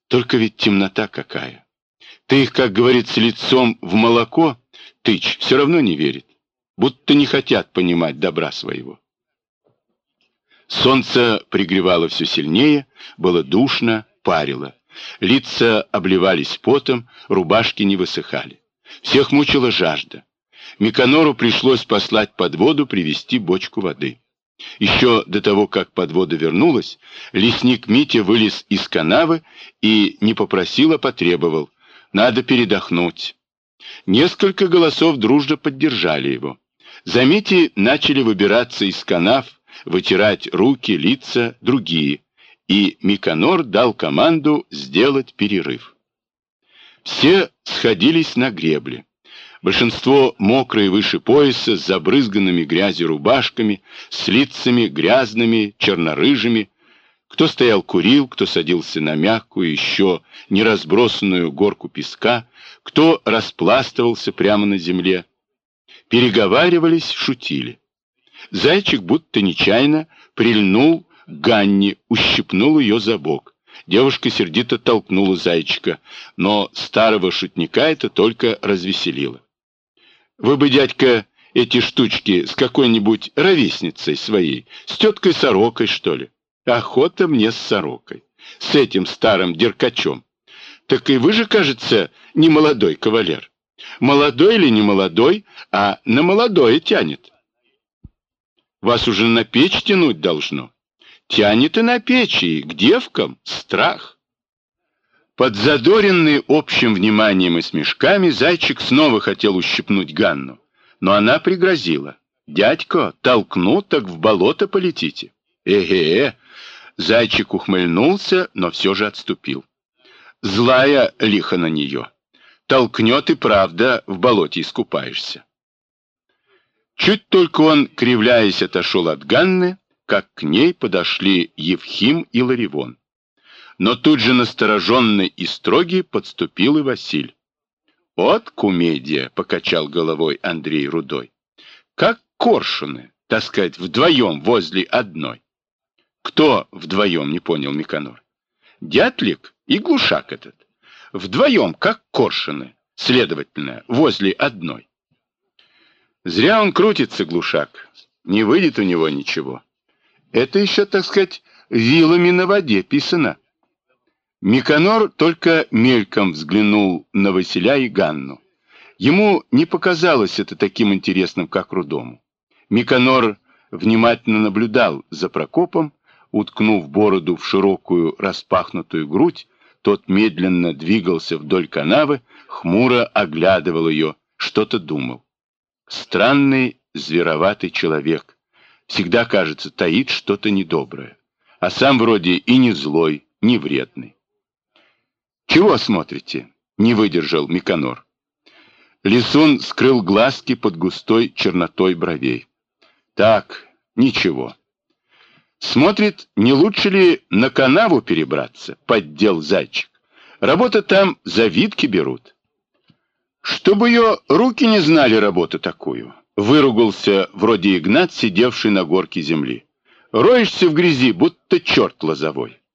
Только ведь темнота какая. Ты их, как говорится, лицом в молоко тычь, все равно не верит. Будто не хотят понимать добра своего. Солнце пригревало все сильнее, было душно, парило. Лица обливались потом, рубашки не высыхали. Всех мучила жажда. Миконору пришлось послать подводу привезти бочку воды. Еще до того, как подвода вернулась, лесник Митя вылез из канавы и не попросил, а потребовал. Надо передохнуть. Несколько голосов дружно поддержали его. За Митей начали выбираться из канав, вытирать руки, лица, другие. И Миконор дал команду сделать перерыв. Все сходились на гребле. Большинство мокрые выше пояса, с забрызганными грязью рубашками, с лицами грязными, чернорыжими. Кто стоял курил, кто садился на мягкую, еще не разбросанную горку песка, кто распластывался прямо на земле. Переговаривались, шутили. Зайчик будто нечаянно прильнул к Ганне, ущипнул ее за бок. Девушка сердито толкнула зайчика, но старого шутника это только развеселило. Вы бы, дядька, эти штучки с какой-нибудь ровесницей своей, с теткой Сорокой, что ли? Охота мне с Сорокой, с этим старым деркачом. Так и вы же, кажется, не молодой кавалер. Молодой или не молодой, а на молодое тянет. Вас уже на печь тянуть должно. Тянет и на печь, и к девкам страх. Подзадоренный общим вниманием и смешками, зайчик снова хотел ущипнуть Ганну, но она пригрозила. «Дядько, толкну, так в болото полетите». «Эге-э!» Зайчик ухмыльнулся, но все же отступил. Злая лихо на нее. Толкнет и правда, в болоте искупаешься. Чуть только он, кривляясь, отошел от Ганны, как к ней подошли Евхим и Ларивон. Но тут же настороженный и строгий подступил и Василь. «Вот кумедия!» — покачал головой Андрей Рудой. «Как коршуны, так сказать, вдвоем возле одной». «Кто вдвоем?» — не понял Миконор. «Дятлик и глушак этот. Вдвоем, как коршуны, следовательно, возле одной». «Зря он крутится, глушак. Не выйдет у него ничего. Это еще, так сказать, вилами на воде писано». Миконор только мельком взглянул на Василя и Ганну. Ему не показалось это таким интересным, как Рудому. Миконор внимательно наблюдал за Прокопом, уткнув бороду в широкую распахнутую грудь, тот медленно двигался вдоль канавы, хмуро оглядывал ее, что-то думал. Странный, звероватый человек. Всегда, кажется, таит что-то недоброе. А сам вроде и не злой, не вредный. «Чего смотрите?» — не выдержал Миконор. Лисун скрыл глазки под густой чернотой бровей. «Так, ничего. Смотрит, не лучше ли на канаву перебраться?» — поддел зайчик. «Работа там завидки берут». «Чтобы ее руки не знали работу такую», — выругался вроде Игнат, сидевший на горке земли. «Роешься в грязи, будто черт лозовой».